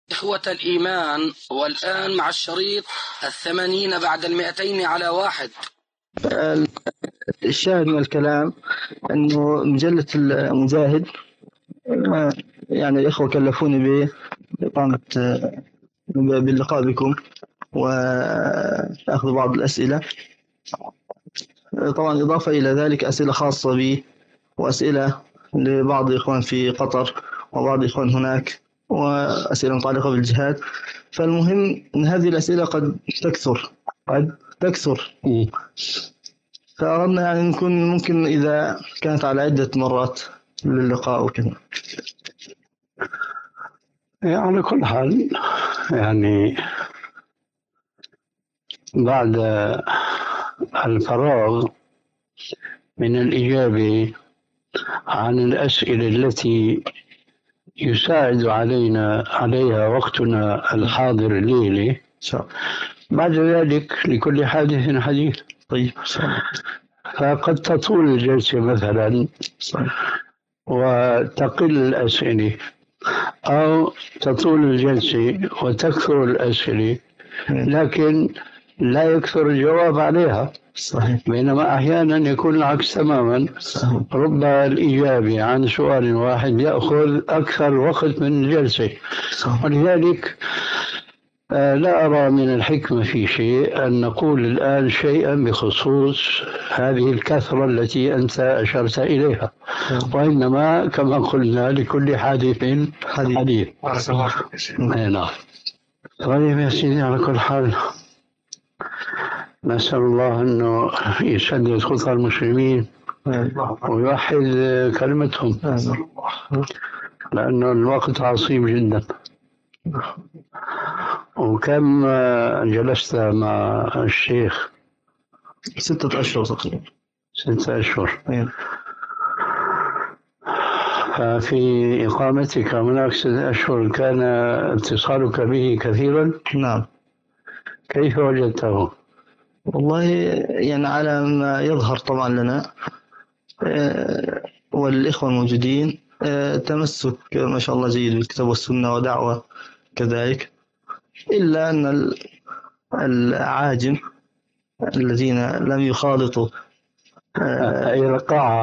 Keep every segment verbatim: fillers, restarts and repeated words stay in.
إخوة الإيمان، والآن مع الشريط الثمانين بعد المئتين على واحد. الشاهد من الكلام أنه مجلة المجاهد يعني الإخوة كلفوني بإقامة باللقاء بكم وأخذ بعض الأسئلة، طبعا إضافة إلى ذلك أسئلة خاصة بي وأسئلة لبعض الإخوان في قطر وبعض الإخوان هناك وأسئلة متعلقة بالجهاد. فالمهم أن هذه الأسئلة قد تكثر قد تكثر فأردنا يعني نكون ممكن إذا كانت على عدة مرات للقاء وكذا. على كل حال يعني بعد الفراغ من الإجابة عن الأسئلة التي يساعد علينا عليها وقتنا الحاضر الليلة، بعد ذلك لكل حادث حديث. طيب فقد تطول الجلسة مثلا وتقل الأسئلة، أو تطول الجلسة وتكثر الأسئلة لكن لا يكثر الجواب عليها. صحيح. بينما أحيانا يكون العكس تماما. صحيح. رب الإجابة عن سؤال واحد يأخذ أكثر وقت من الجلسة. صحيح. ولذلك لا أرى من الحكمة في شيء أن نقول الآن شيئا بخصوص هذه الكثرة التي أنت أشرت إليها، وإنما كما قلنا لكل حادث حديث. نعم. طيب يا سيدي، على كل حال نسأل الله أنه يسدد خطى المسلمين ويوحد كلمتهم، لأنه الوقت عصيب جدا. وكم جلست مع الشيخ؟ ستة أشهر تقريبا. ستة أشهر. ففي إقامتك هناك ستة أشهر كان اتصالك به كثيرا؟ نعم. كيف وجدته؟ والله يعني على ما يظهر طبعا لنا والإخوة الموجودين تمسك ما شاء الله جيد بالكتاب والسنة ودعوة كذلك، إلا أن العاجم الذين لم يخالطوا أي رقاعة.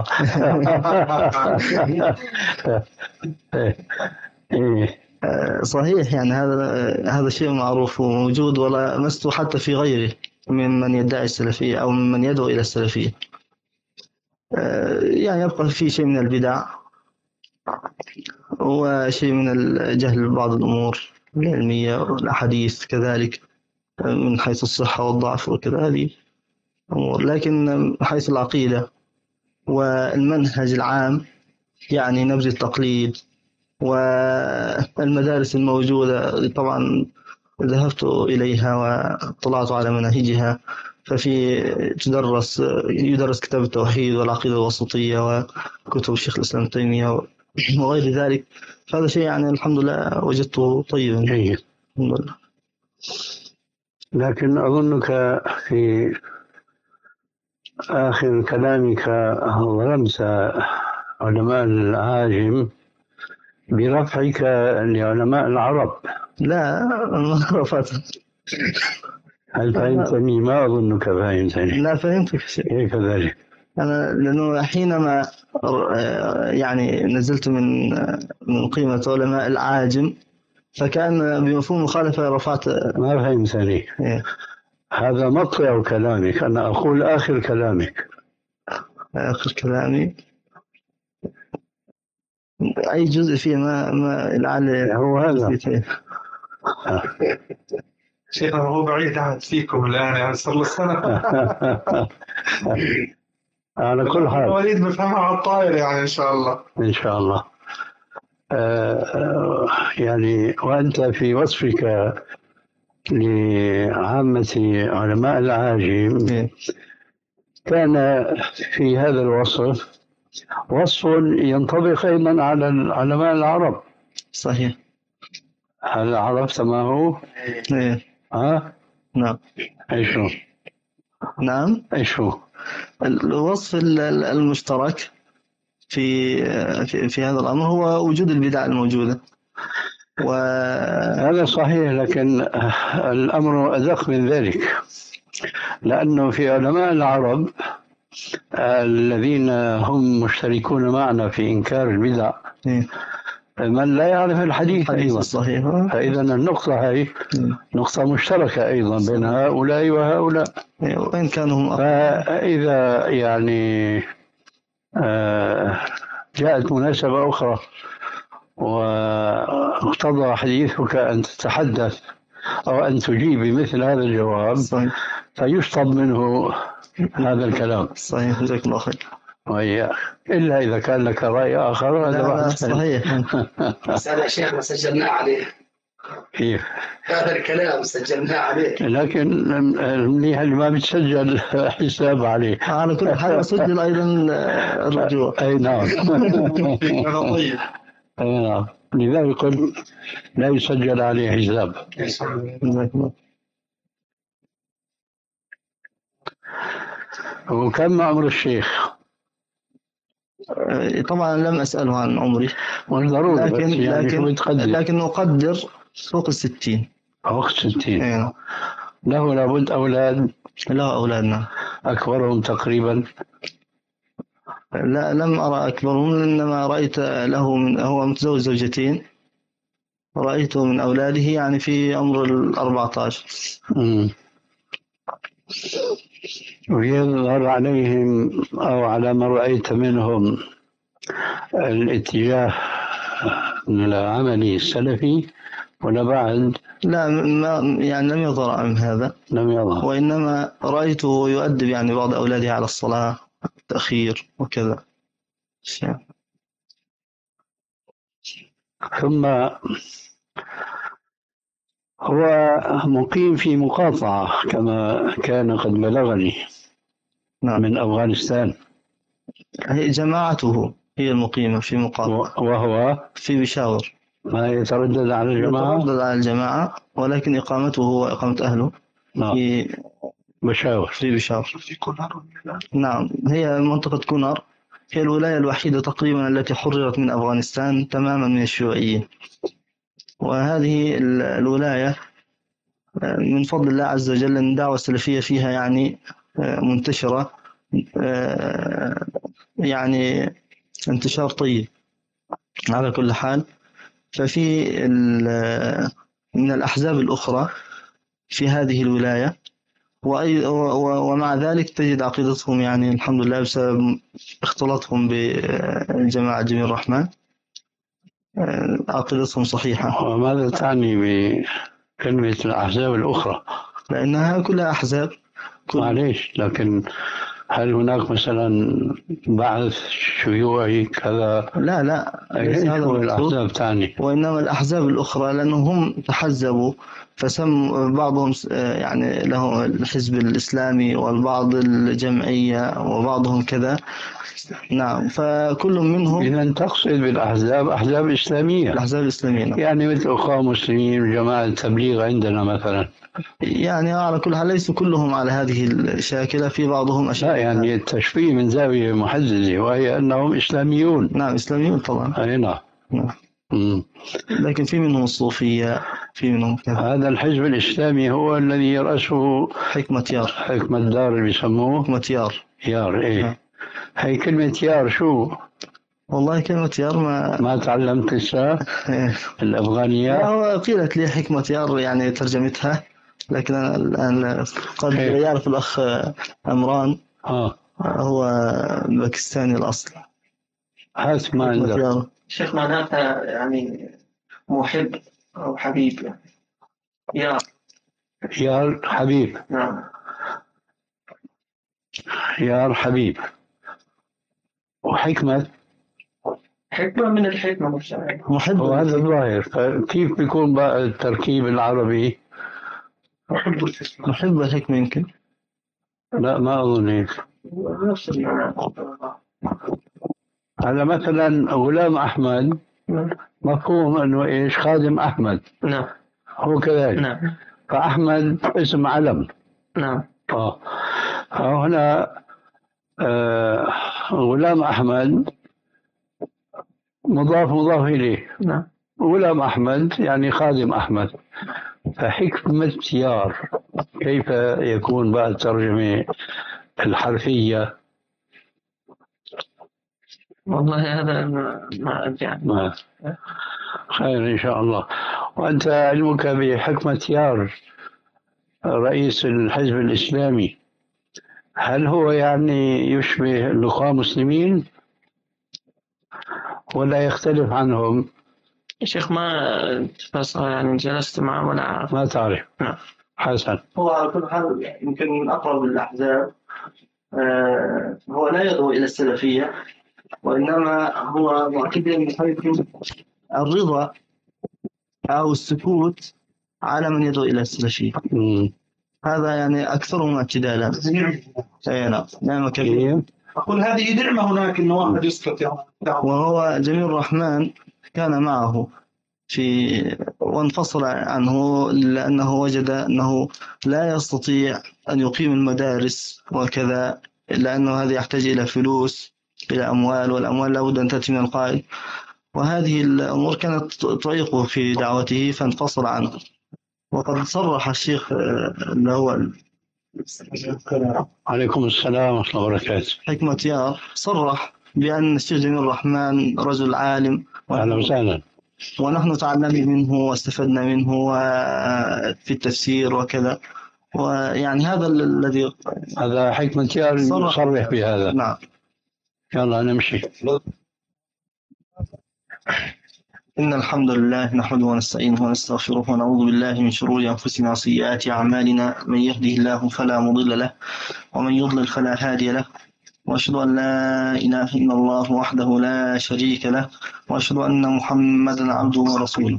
صحيح، يعني هذا هذا شيء معروف وموجود ولا مسته حتى في غيره ممن يدعي السلفية أو ممن يدعو إلى السلفية. يعني يبقى في شيء من البدع وشيء من الجهل ببعض الأمور العلمية والأحاديث كذلك من حيث الصحة والضعف وكذا، هذه أمور. لكن حيث العقيدة والمنهج العام يعني نبذ التقليد والمدارس الموجودة طبعا ذهبت إليها وطلعت على مناهجها، ففي تدرس يدرس كتاب التوحيد والعقيدة الوسطية وكتب الشيخ الإسلام ابن تيمية وغير ذلك. فهذا شيء يعني الحمد لله وجدته طيبا. جيد. الحمد لله. لكن أظنك في آخر كلامك ظلمت علماء العاجم برفعك لعلماء العرب. لا ما رفعت. هل فهمتني؟ ما أظنك فهمتني. لا فهمتك شيء. كيف ذلك؟ أنا لأنه حينما يعني نزلت من من قيمة علماء العاجم فكان بمفهوم مخالفة رفعت. ما فهمتني. إيه؟ هذا مطلع كلامك، أنا أقول آخر كلامك. آخر كلامي أي جزء فيه ما ما لعل هو هذا. شيخنا هو بعيد عهد فيكم الآن، يعني صار له سنة. على كل حال وليد بفهمها على الطائر يعني إن شاء الله. إن شاء الله. آه يعني وأنت في وصفك لعامة علماء العاجم كان في هذا الوصف وصف ينطبق أيضا على علماء العرب. صحيح. هل عرفت ما هو؟ إيه. ها؟ نعم. إيش هو؟ نعم. إيش هو؟ الوصف المشترك في في في هذا الأمر هو وجود البدع الموجودة. هذا صحيح، لكن الأمر أدق من ذلك، لأنه في علماء العرب الذين هم مشتركون معنا في إنكار البدع من لا يعرف الحديث أيضا صحيح. فإذا النقطة هي نقطة مشتركة أيضا بين هؤلاء وهؤلاء، وإن كانوا فإذا يعني جاءت مناسبة أخرى واقتضى حديثك أن تتحدث أو أن تجيب بمثل هذا الجواب فيشطب منه هذا الكلام. صحيح، جزاك الله خير. وإياك، إلا إذا كان لك رأي آخر. لا لا صحيح. بس هذا شيخ ما سجلناه عليه. كيف؟ هذا الكلام سجلناه عليه. لكن منيح اللي ما بتسجل حساب عليه. على كل حال أسجل أيضا الرجوع. أي نعم. أي نعم. لذلك قلت لا يسجل عليه حساب. وكم عمر الشيخ؟ طبعا لم أسأله عن عمري، لكن يعني لكن, لكن أقدر فوق الستين. فوق الستين. أيه. له لابد أولاد؟ له أولادنا. أكبرهم تقريبا؟ لا لم أرى أكبرهم، إنما رأيت له من هو متزوج زوجتين، رأيته من أولاده يعني في عمر الأربعة عشر. ويظهر عليهم أو على ما رأيت منهم الاتجاه العملي السلفي ولا بعد؟ لا ما يعني لم يظهر عن هذا، لم يظهر، وإنما رأيته يؤدب يعني بعض أولاده على الصلاة التأخير وكذا. ثم هو مقيم في مقاطعة كما كان قد بلغني. نعم. من أفغانستان. هي جماعته هي المقيمة في مقاطعة، وهو في بشاور. ما يتردد على الجماعة؟ يتردد على الجماعة، ولكن إقامته هو إقامة أهله. نعم. في بشاور. في بشاور. في كونار. نعم، هي منطقة كونار، هي الولاية الوحيدة تقريبا التي حررت من أفغانستان تماما من الشيوعيين. وهذه الولاية من فضل الله عز وجل أن الدعوة السلفية فيها يعني منتشرة، يعني انتشار طيب على كل حال. ففي من الأحزاب الأخرى في هذه الولاية، ومع ذلك تجد عقيدتهم يعني الحمد لله بسبب اختلاطهم بالجماعة جميع الرحمن عقيدتهم صحيحة. وماذا تعني بكلمة الأحزاب الأخرى؟ لأنها كلها أحزاب. كل... معليش، لكن هل هناك مثلا بعث شيوعي كذا؟ لا لا، ليس هذا الأحزاب تعني، وإنما الأحزاب الأخرى لأنهم تحزبوا فسم بعضهم يعني له الحزب الإسلامي والبعض الجمعية وبعضهم كذا. نعم، فكل منهم. إذا تقصد بالأحزاب أحزاب إسلامية؟ الأحزاب الإسلامية نعم. يعني مثل أخوة مسلمين وجماعة التبليغ عندنا مثلا. يعني على كل حال ليسوا كلهم على هذه الشاكلة، في بعضهم أشياء. لا يعني التشبيه من زاوية محددة وهي أنهم إسلاميون. نعم إسلاميون طبعا. أي نعم. نعم. لكن في منهم الصوفية، في منهم كذا. هذا الحزب الإسلامي هو الذي يرأسه حكمة يار. حكمة دار اللي بيسموه حكمة يار. يار إيه. هي كلمة يار شو؟ والله كلمة يار ما ما تعلمت لسه الأفغانية. هو قيلت لي حكمة يار يعني ترجمتها، لكن أنا الآن قد يعرف الأخ أمران. آه. هو باكستاني الأصل. حسب ما عندك. شيخ معناتها يعني محب أو حبيب يعني. يار. يار حبيب. نعم. يار حبيب. وحكمة. حكمة من الحكمة والشرع. محب. وهذا الظاهر. كيف بيكون بقى التركيب العربي؟ محب الحكمة. محب الحكمة يمكن. لا ما أظن هيك. هذا مثلا غلام أحمد مفهوم أنه إيش خادم أحمد. نعم. هو كذلك. نعم. فأحمد اسم علم. نعم. آه. هنا آه غلام أحمد مضاف مضاف إليه. نعم. غلام أحمد يعني خادم أحمد. فحكمة يار كيف يكون بقى الترجمة الحرفية؟ والله هذا ما ما أدري عنه. ما خير إن شاء الله. وأنت علمك بحكمة يار رئيس الحزب الإسلامي، هل هو يعني يشبه الأخوة المسلمين ولا يختلف عنهم؟ يا شيخ ما بس يعني جلست معه ولا أعرف. ما تعرف. نعم. حسن. هو على كل حال يمكن من أقرب الأحزاب. آه، هو لا يدعو إلى السلفية، وإنما هو معتقد من حيث الرضا أو السكوت على من يدعو إلى السلفية. مم. هذا يعني أكثرهم اعتدالا. أي نعم، نعم كبير. أقول هذه نعمة هناك إنه واحد يسكت يعني. وهو جميل الرحمن كان معه في وانفصل عنه لأنه وجد أنه لا يستطيع أن يقيم المدارس وكذا، لأنه هذا يحتاج إلى فلوس، إلى أموال، والأموال لابد أن تأتي من القائد، وهذه الأمور كانت تعيقه في دعوته فانفصل عنه. وقد صرح الشيخ اللي هو عليكم السلام ورحمة الله وبركاته حكمة يار، صرح بأن الشيخ جميل الرحمن رجل عالم، أهلا وسهلا، ونحن تعلمنا منه واستفدنا منه في التفسير وكذا. ويعني هذا الذي هذا حكمة يار صرح بهذا. نعم. يلا نمشي. إن الحمد لله نحمده ونستعينه ونستغفره ونعوذ بالله من شرور أنفسنا وسيئات أعمالنا، من يهده الله فلا مضل له ومن يضلل فلا هادي له، وأشهد أن لا إله إلا الله وحده لا شريك له، وأشهد أن محمدا عبده ورسوله.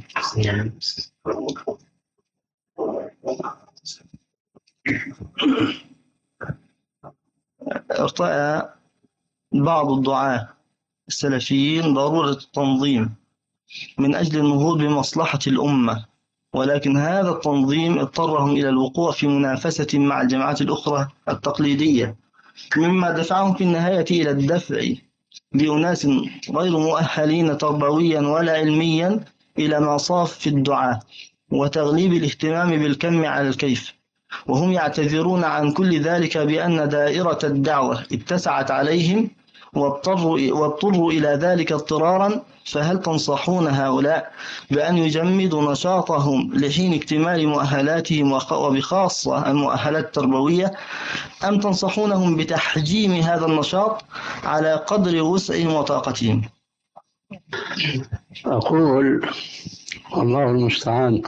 ارتأى بعض الدعاة السلفيين ضرورة التنظيم من أجل النهوض بمصلحة الأمة، ولكن هذا التنظيم اضطرهم إلى الوقوع في منافسة مع الجماعات الأخرى التقليدية، مما دفعهم في النهاية إلى الدفع بأناس غير مؤهلين تربويا ولا علميا إلى مصاف الدعاة، وتغليب الاهتمام بالكم على الكيف، وهم يعتذرون عن كل ذلك بأن دائرة الدعوة اتسعت عليهم واضطروا واضطروا إلى ذلك اضطرارا. فهل تنصحون هؤلاء بأن يجمدوا نشاطهم لحين اكتمال مؤهلاتهم وبخاصة المؤهلات التربوية، أم تنصحونهم بتحجيم هذا النشاط على قدر وسعهم وطاقتهم؟ أقول الله المستعان.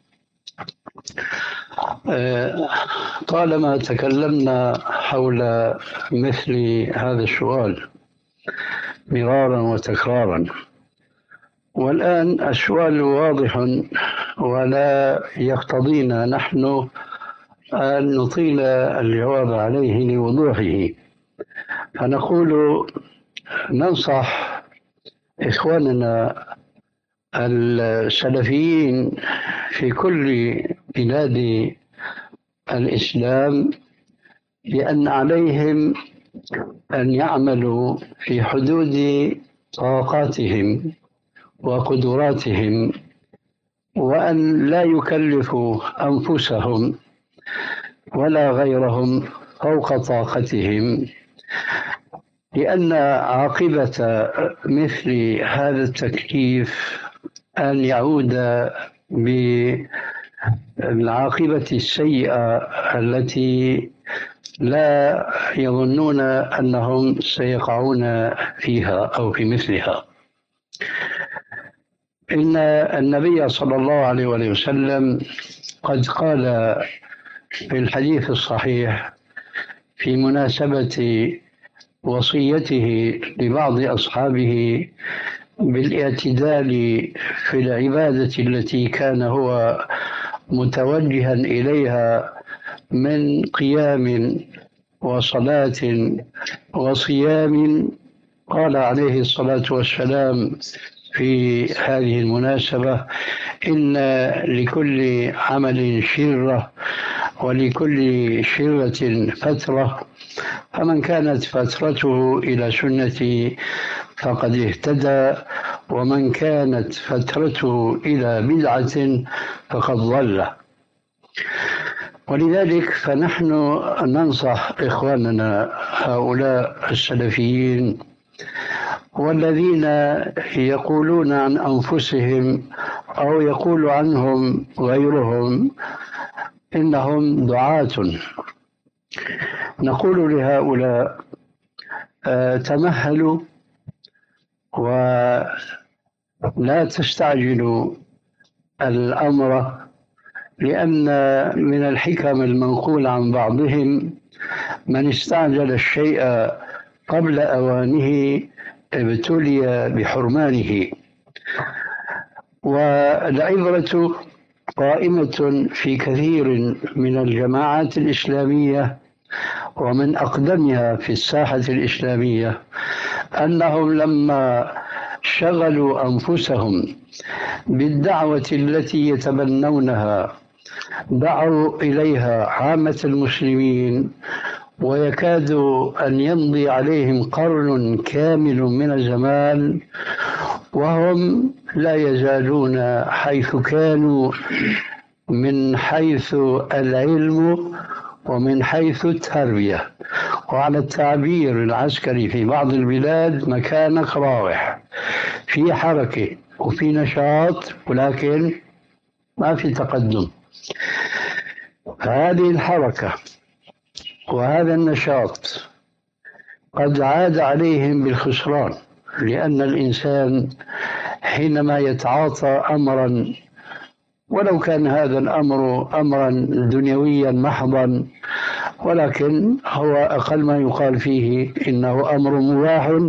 طالما تكلمنا حول مثل هذا السؤال مرارا وتكرارا، والآن السؤال واضح ولا يقتضينا نحن أن نطيل الجواب عليه لوضوحه، فنقول ننصح إخواننا السلفيين في كل بلاد الإسلام بأن عليهم أن يعملوا في حدود طاقاتهم وقدراتهم، وأن لا يكلفوا أنفسهم ولا غيرهم فوق طاقتهم، لأن عاقبة مثل هذا التكليف أن يعود بالعاقبة السيئة التي لا يظنون أنهم سيقعون فيها أو في مثلها. إن النبي صلى الله عليه وسلم قد قال في الحديث الصحيح في مناسبة وصيته لبعض أصحابه بالاعتدال في العبادة التي كان هو متوجها إليها من قيام وصلاة وصيام، قال عليه الصلاة والسلام في هذه المناسبة: إن لكل عمل شرة ولكل شرة فترة، فمن كانت فترته إلى سنتي فقد اهتدى، ومن كانت فترته إلى بدعة فقد ضل. ولذلك فنحن ننصح إخواننا هؤلاء السلفيين والذين يقولون عن أنفسهم أو يقول عنهم غيرهم إنهم دعاة، نقول لهؤلاء آه تمهلوا ولا تستعجلوا الأمر، لأن من الحكم المنقول عن بعضهم من استعجل الشيء قبل أوانه ابتلي بحرمانه. والعبرة قائمة في كثير من الجماعات الإسلامية ومن أقدمها في الساحة الإسلامية أنهم لما شغلوا أنفسهم بالدعوة التي يتبنونها دعوا إليها عامة المسلمين، ويكاد أن يمضي عليهم قرن كامل من الزمان وهم لا يزالون حيث كانوا من حيث العلم ومن حيث التربية، وعلى التعبير العسكري في بعض البلاد مكانك راوح، في حركة وفي نشاط ولكن ما في تقدم. هذه الحركة وهذا النشاط قد عاد عليهم بالخسران، لأن الإنسان حينما يتعاطى أمرا ولو كان هذا الأمر أمرا دنيويا محضا ولكن هو أقل ما يقال فيه إنه أمر مباح،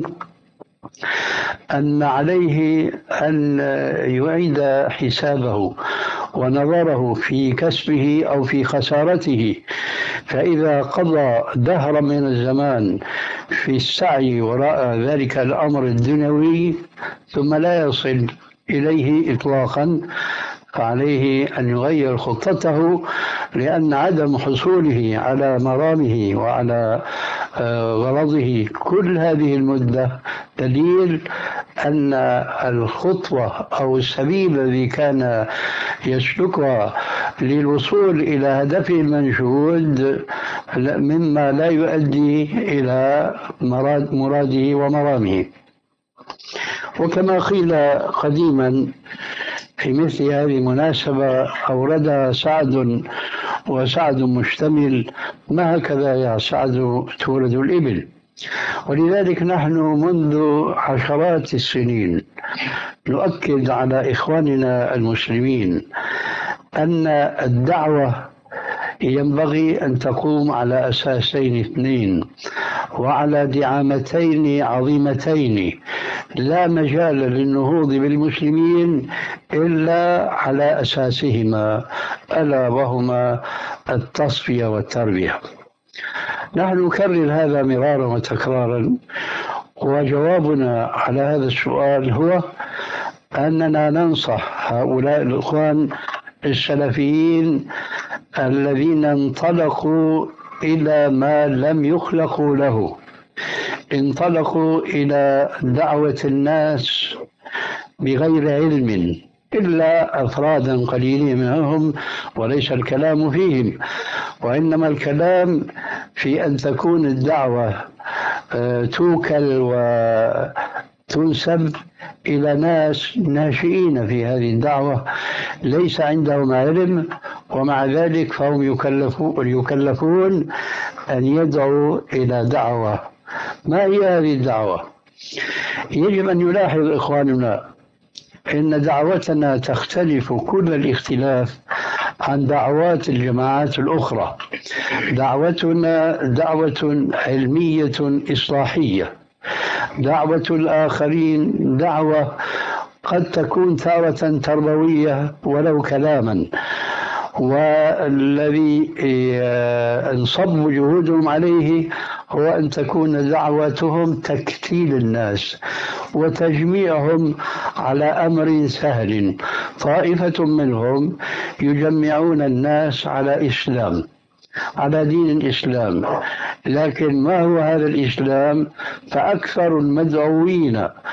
أن عليه أن يعيد حسابه ونظره في كسبه أو في خسارته. فإذا قضى دهرا من الزمان في السعي وراء ذلك الأمر الدنيوي ثم لا يصل إليه إطلاقا فعليه أن يغير خطته، لأن عدم حصوله على مرامه وعلى غرضه كل هذه المدة دليل أن الخطوة أو السبيل الذي كان يسلكها للوصول إلى هدفه المنشود مما لا يؤدي إلى مراد مراده ومرامه. وكما قيل قديما في مثل هذه المناسبة أوردها سعد وسعد مشتمل، ما هكذا يا سعد تولد الإبل. ولذلك نحن منذ عشرات السنين نؤكد على إخواننا المسلمين أن الدعوة ينبغي أن تقوم على أساسين اثنين وعلى دعامتين عظيمتين لا مجال للنهوض بالمسلمين إلا على أساسهما، ألا وهما التصفية والتربية. نحن نكرر هذا مرارا وتكرارا، وجوابنا على هذا السؤال هو أننا ننصح هؤلاء الإخوان السلفيين الذين انطلقوا إلى ما لم يخلقوا له، انطلقوا إلى دعوة الناس بغير علم إلا أفرادا قليلين منهم، وليس الكلام فيهم، وإنما الكلام في أن تكون الدعوة توكل وتنسب إلى ناس ناشئين في هذه الدعوة ليس عندهم علم، ومع ذلك فهم يكلفون, يكلفون أن يدعوا إلى دعوة. ما هي هذه الدعوة؟ يجب أن يلاحظ إخواننا إن دعوتنا تختلف كل الاختلاف عن دعوات الجماعات الأخرى. دعوتنا دعوة علمية إصلاحية، دعوة الآخرين دعوة قد تكون تارة تربوية ولو كلاما، والذي انصب جهودهم عليه هو أن تكون دعوتهم تكتيل الناس وتجميعهم على أمر سهل. طائفة منهم يجمعون الناس على إسلام، على دين الإسلام، لكن ما هو هذا الإسلام؟ فأكثر المدعوين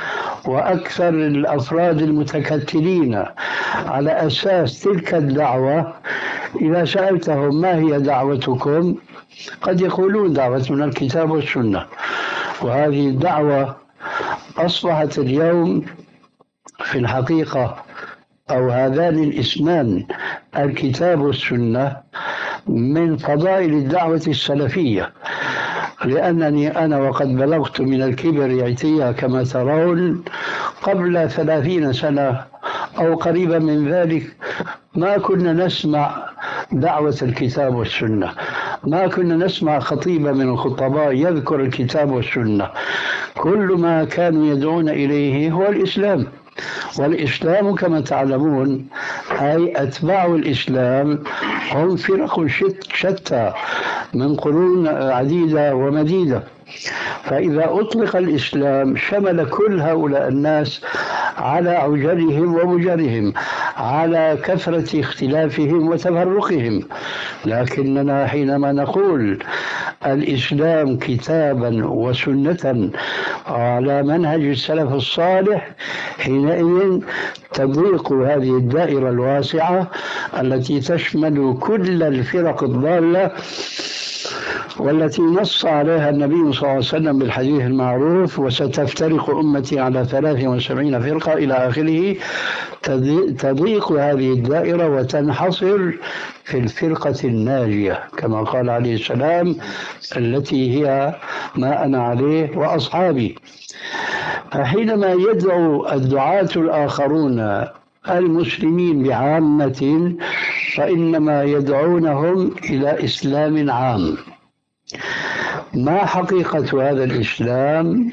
وأكثر الأفراد المتكتلين على أساس تلك الدعوة، إذا سألتهم ما هي دعوتكم قد يقولون دعوتنا الكتاب والسنة. وهذه الدعوة أصبحت اليوم في الحقيقة، أو هذان الاسمان الكتاب والسنة، من فضائل الدعوة السلفية، لأنني أنا وقد بلغت من الكبر عتيا كما ترون قبل ثلاثين سنة أو قريبا من ذلك ما كنا نسمع دعوة الكتاب والسنة، ما كنا نسمع خطيبا من الخطباء يذكر الكتاب والسنة. كل ما كانوا يدعون إليه هو الإسلام، والإسلام كما تعلمون أي أتباع الإسلام هم فرق شتى من قرون عديدة ومديدة. فإذا أطلق الإسلام شمل كل هؤلاء الناس على عجلهم ومجرهم، على كثرة اختلافهم وتفرقهم. لكننا حينما نقول الإسلام كتابا وسنة على منهج السلف الصالح، حينئذ تضيق هذه الدائرة الواسعة التي تشمل كل الفرق الضالة، والتي نص عليها النبي صلى الله عليه وسلم بالحديث المعروف: وستفترق أمتي على ثلاث وسبعين فرقة إلى آخره. تضيق هذه الدائرة وتنحصر في الفرقة الناجية كما قال عليه السلام: التي هي ما أنا عليه وأصحابي. حينما يدعو الدعاة الآخرون المسلمين بعامة فإنما يدعونهم إلى إسلام عام. ما حقيقة هذا الإسلام؟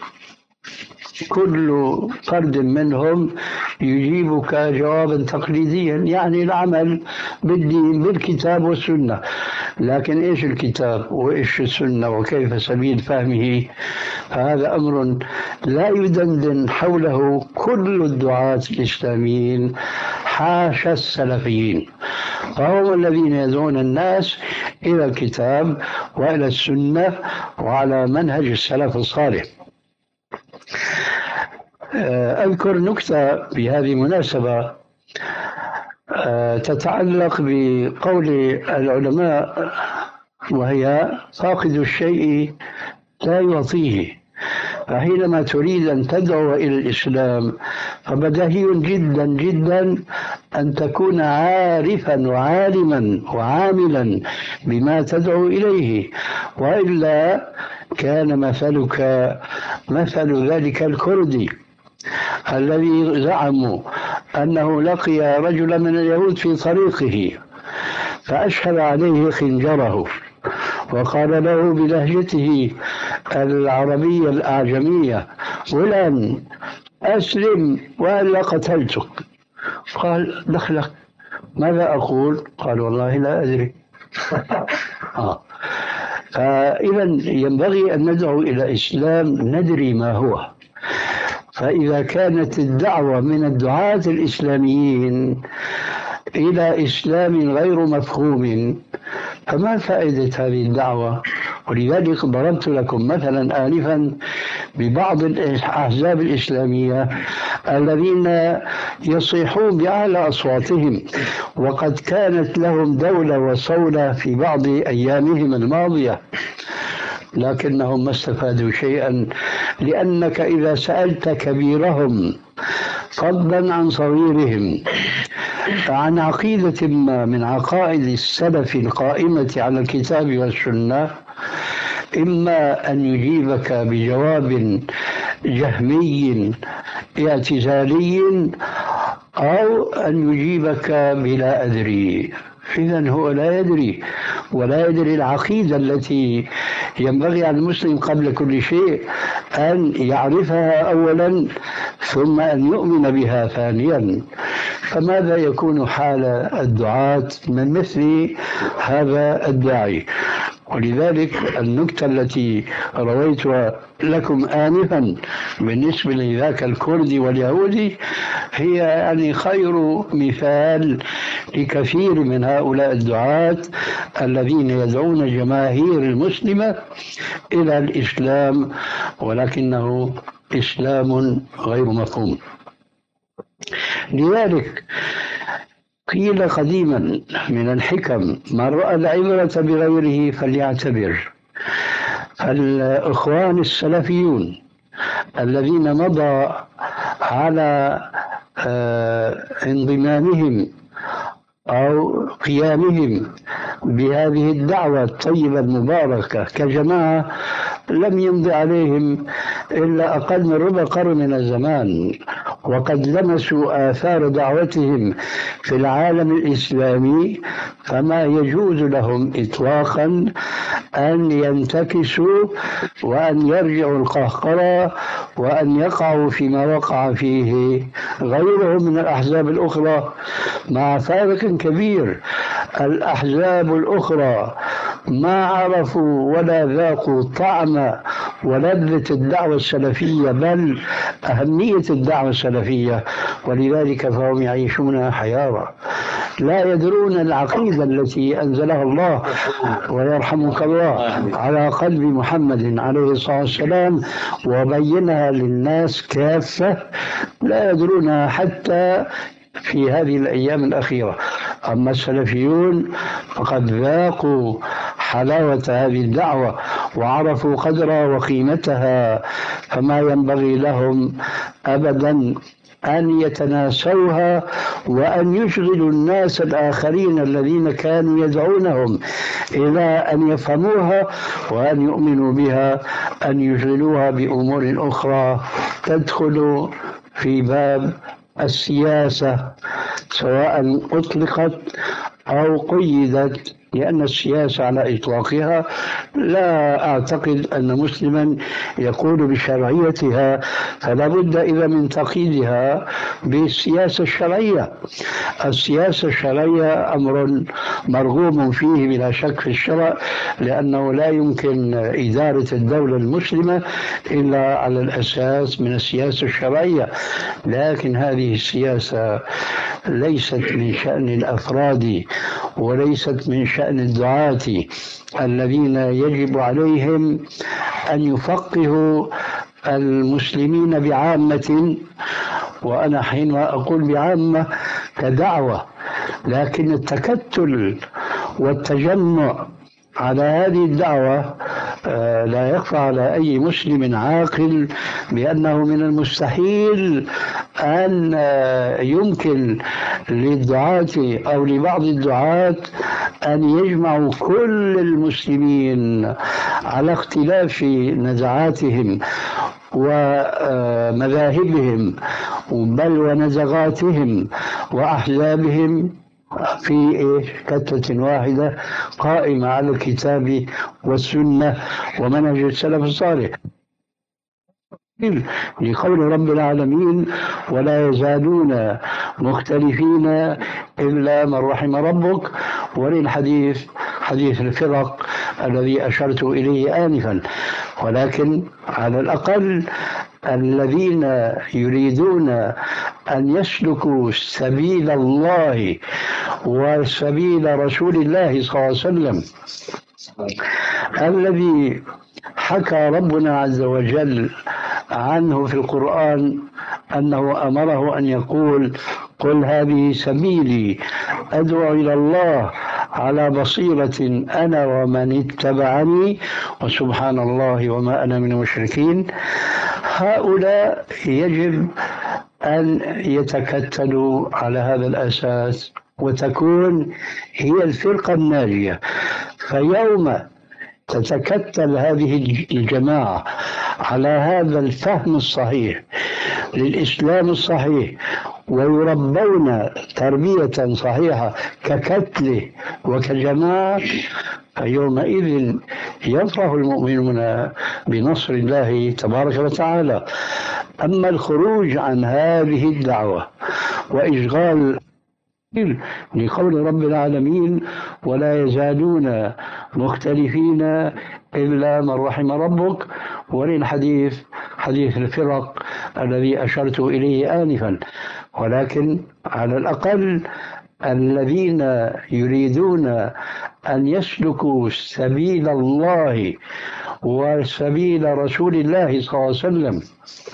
كل فرد منهم يجيبك جوابا تقليديا، يعني العمل بالدين بالكتاب والسنة. لكن إيش الكتاب وإيش السنة وكيف سبيل فهمه؟ هذا أمر لا يدندن حوله كل الدعاة الإسلاميين حاشا السلفيين، فهم الذين يدعون الناس إلى الكتاب وإلى السنة وعلى منهج السلف الصالح. أذكر نكتة بهذه المناسبة تتعلق بقول العلماء، وهي: فاقد الشيء لا يعطيه. فحينما تريد أن تدعو إلى الإسلام فبديهي جدا جدا أن تكون عارفا وعالما وعاملا بما تدعو إليه، وإلا كان مثلك مثل ذلك الكردي الذي زعموا أنه لقي رجلا من اليهود في طريقه فأشهر عليه خنجره وقال له بلهجته العربية الأعجمية: فلان أسلم وإلا قتلتك. قال: دخلك، ماذا أقول؟ قال: والله لا أدري. آه. فإذا ينبغي أن ندعو إلى إسلام ندري ما هو. فإذا كانت الدعوة من الدعاة الإسلاميين إلى إسلام غير مفهوم فما فائدة هذه الدعوة؟ ولذلك ضربت لكم مثلا آنفا ببعض الأحزاب الإسلامية الذين يصيحون بأعلى أصواتهم، وقد كانت لهم دولة وصولة في بعض أيامهم الماضية، لكنهم ما استفادوا شيئا، لأنك إذا سألت كبيرهم فضلا عن صغيرهم عن عقيدة ما من عقائد السلف القائمة على الكتاب والسنة، إما أن يجيبك بجواب جهمي اعتزالي أو أن يجيبك بلا أدري. إذن هو لا يدري، ولا يدري العقيدة التي ينبغي على المسلم قبل كل شيء أن يعرفها أولا ثم أن يؤمن بها ثانيا. فماذا يكون حال الدعاة من مثل هذا الداعي؟ ولذلك النكتة التي رويتها لكم آنفا بالنسبة لذاك الكردي واليهودي هي يعني خير مثال لكثير من هؤلاء الدعاة الذين يدعون الجماهير المسلمة إلى الإسلام، ولكنه إسلام غير مفهوم. لذلك قيل قديما من الحكم: من رأى العبرة بغيره فليعتبر. فالإخوان السلفيون الذين مضى على آه انضمامهم أو قيامهم بهذه الدعوة الطيبة المباركة كجماعة لم يمضي عليهم إلا أقل من ربع قرن من الزمان، وقد لمسوا آثار دعوتهم في العالم الإسلامي، فما يجوز لهم إطلاقا أن ينتكسوا وأن يرجعوا القهقرة وأن يقعوا فيما وقع فيه غيرهم من الأحزاب الأخرى، مع فارق كبير. الأحزاب الأخرى ما عرفوا ولا ذاقوا طعم ولذة الدعوة السلفية، بل أهمية الدعوة السلفية، ولذلك فهم يعيشون حيارى، لا يدرون العقيدة التي أنزلها الله ويرحمك الله على قلب محمد عليه الصلاة والسلام وبينها للناس كافة، لا يدرونها حتى في هذه الأيام الأخيرة. أما السلفيون فقد ذاقوا حلاوة هذه الدعوة وعرفوا قدرها وقيمتها، فما ينبغي لهم أبدا أن يتناسوها وأن يشغلوا الناس الآخرين الذين كانوا يدعونهم إلى أن يفهموها وأن يؤمنوا بها، أن يشغلوها بأمور أخرى تدخل في باب السياسة، سواء أطلقت أو قيدت، لأن السياسة على إطلاقها لا أعتقد أن مسلما يقول بشرعيتها، فلا بد إذا من تقييدها بالسياسة الشرعية. السياسة الشرعية أمر مرغوب فيه بلا شك في الشرع، لأنه لا يمكن إدارة الدولة المسلمة إلا على الأساس من السياسة الشرعية، لكن هذه السياسة ليست من شأن الأفراد وليست من شأن الدعاة الذين يجب عليهم أن يفقهوا المسلمين بعامة، وأنا حين أقول بعامة كدعوة، لكن التكتل والتجمع على هذه الدعوة لا يخفى على أي مسلم عاقل بأنه من المستحيل أن يمكن للدعاة أو لبعض الدعاة أن يجمعوا كل المسلمين على اختلاف نزعاتهم ومذاهبهم بل ونزغاتهم وأحزابهم في كتلة واحدة قائمة على الكتاب والسنة ومنهج السلف الصالح، لقول رب العالمين: ولا يزالون مختلفين إلا من رحم ربك، وللحديث حديث الفرق الذي أشرت إليه آنفا. ولكن على الأقل الذين يريدون أن يسلكوا سبيل الله وسبيل رسول الله صلى الله عليه وسلم الذي حكى ربنا عز وجل عنه في القرآن أنه أمره أن يقول: قل هذه سبيلي أدعو إلى الله على بصيرة أنا ومن اتبعني وسبحان الله وما أنا من المشركين. هؤلاء يجب أن يتكتلوا على هذا الأساس وتكون هي الفرقة الناجية. فيوم تتكتل هذه الجماعة على هذا الفهم الصحيح للإسلام الصحيح ويربون تربية صحيحة ككتله وكجماعة، فيومئذ يفرح المؤمنون بنصر الله تبارك وتعالى. أما الخروج عن هذه الدعوة وإشغال لقول رب العالمين: ولا يزالون مختلفين إلا من رحم ربك، وللحديث حديث الفرق الذي أشرت إليه آنفا. ولكن على الأقل الذين يريدون أن يسلكوا سبيل الله وسبيل رسول الله صلى الله عليه وسلم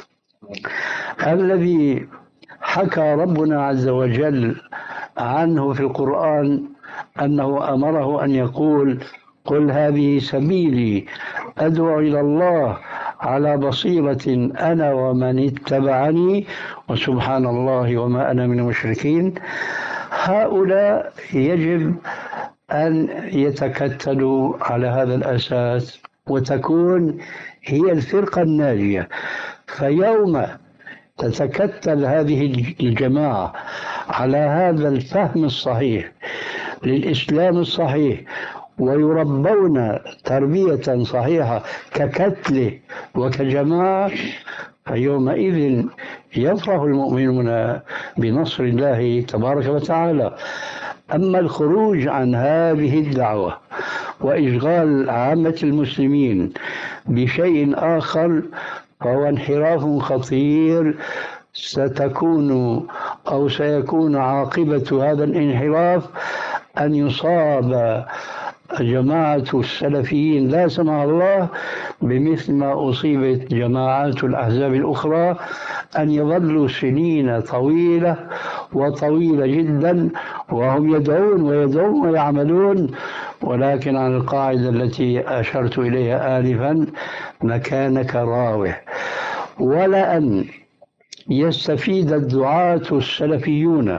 الذي حكى ربنا عز وجل عنه في القرآن أنه أمره أن يقول: قل هذه سبيلي أدعو إلى الله على بصيرة أنا ومن اتبعني وسبحان الله وما أنا من المشركين. هؤلاء يجب أن يتكتلوا على هذا الأساس وتكون هي الفرقة الناجية. فيوم تتكتل هذه الجماعة على هذا الفهم الصحيح للإسلام الصحيح ويربون تربية صحيحة ككتلة وكجماعة، فيومئذ يفرح المؤمنون بنصر الله تبارك وتعالى. أما الخروج عن هذه الدعوة وإشغال عامة المسلمين بشيء آخر فهو انحراف خطير. ستكون أو سيكون عاقبة هذا الانحراف أن يصاب جماعة السلفيين لا سمح الله بمثل ما أصيبت جماعات الأحزاب الأخرى، أن يظلوا سنين طويلة وطويلة جدا وهم يدعون ويدعون ويعملون، ولكن عن القاعدة التي أشرت إليها آنفا: مكانك راوح. ولا أن يستفيد الدعاة السلفيون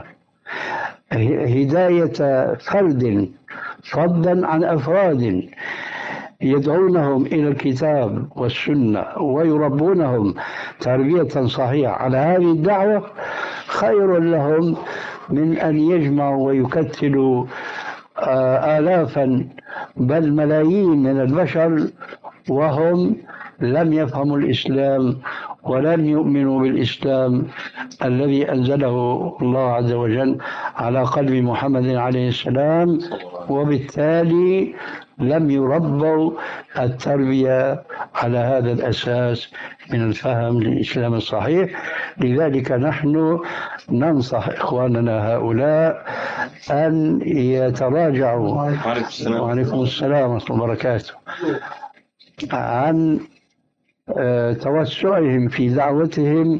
هداية فرد فضلا عن أفراد يدعونهم إلى الكتاب والسنة ويربونهم تربية صحيحة على هذه الدعوة، خير لهم من أن يجمعوا ويكتلوا آلافا بل ملايين من البشر وهم لم يفهموا الإسلام ولم يؤمنوا بالإسلام الذي أنزله الله عز وجل على قلب محمد عليه السلام، وبالتالي لم يربوا التربية على هذا الأساس من الفهم للإسلام الصحيح. لذلك نحن ننصح إخواننا هؤلاء أن يتراجعوا وعليكم السلام ورحمة الله وبركاته عن توسعهم في دعوتهم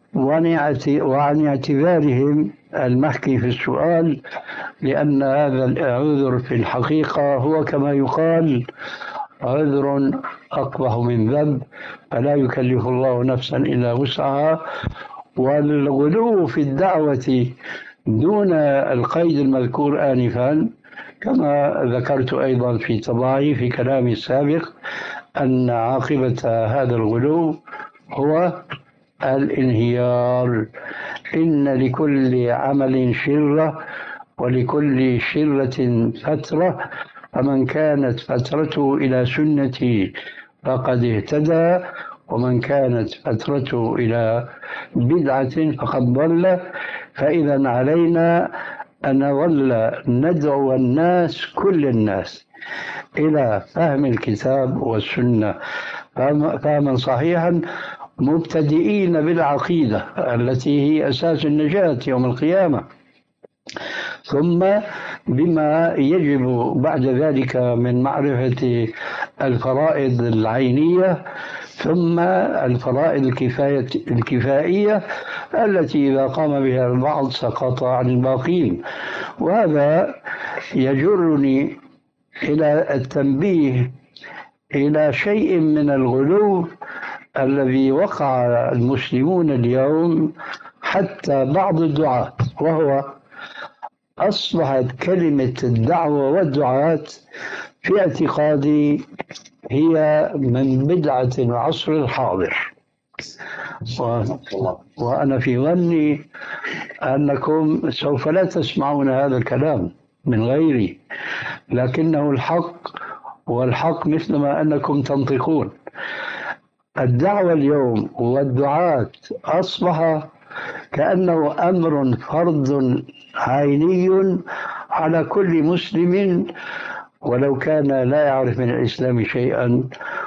وعن اعتبارهم المحكي في السؤال، لأن هذا العذر في الحقيقة هو كما يقال عذر أقبح من ذنب، فلا يكلف الله نفسا إلا وسعها. والغلو في الدعوة دون القيد المذكور آنفا كما ذكرت أيضا في طباعي في كلامي السابق أن عاقبة هذا الغلو هو الانهيار. إن لكل عمل شرة ولكل شرة فترة، فمن كانت فترته إلى سنتي فقد اهتدى ومن كانت فترته إلى بدعة فقد ضل. فإذا علينا أن نظل ندعو الناس كل الناس إلى فهم الكتاب والسنة فهما صحيحا، مبتدئين بالعقيدة التي هي أساس النجاة يوم القيامة، ثم بما يجب بعد ذلك من معرفة الفرائض العينية، ثم الفرائض الكفاية الكفائية التي إذا قام بها البعض سقط عن الباقين. وهذا يجرني إلى التنبيه إلى شيء من الغلو الذي وقع المسلمون اليوم حتى بعض الدعاة، وهو أصبحت كلمة الدعوة والدعاة في اعتقادي هي من بدعة العصر الحاضر، و... وأنا في ظني أنكم سوف لا تسمعون هذا الكلام من غيري، لكنه الحق، والحق مثلما أنكم تنطقون. الدعوة اليوم والدعاة أصبح كأنه أمر فرض عيني على كل مسلم ولو كان لا يعرف من الإسلام شيئا.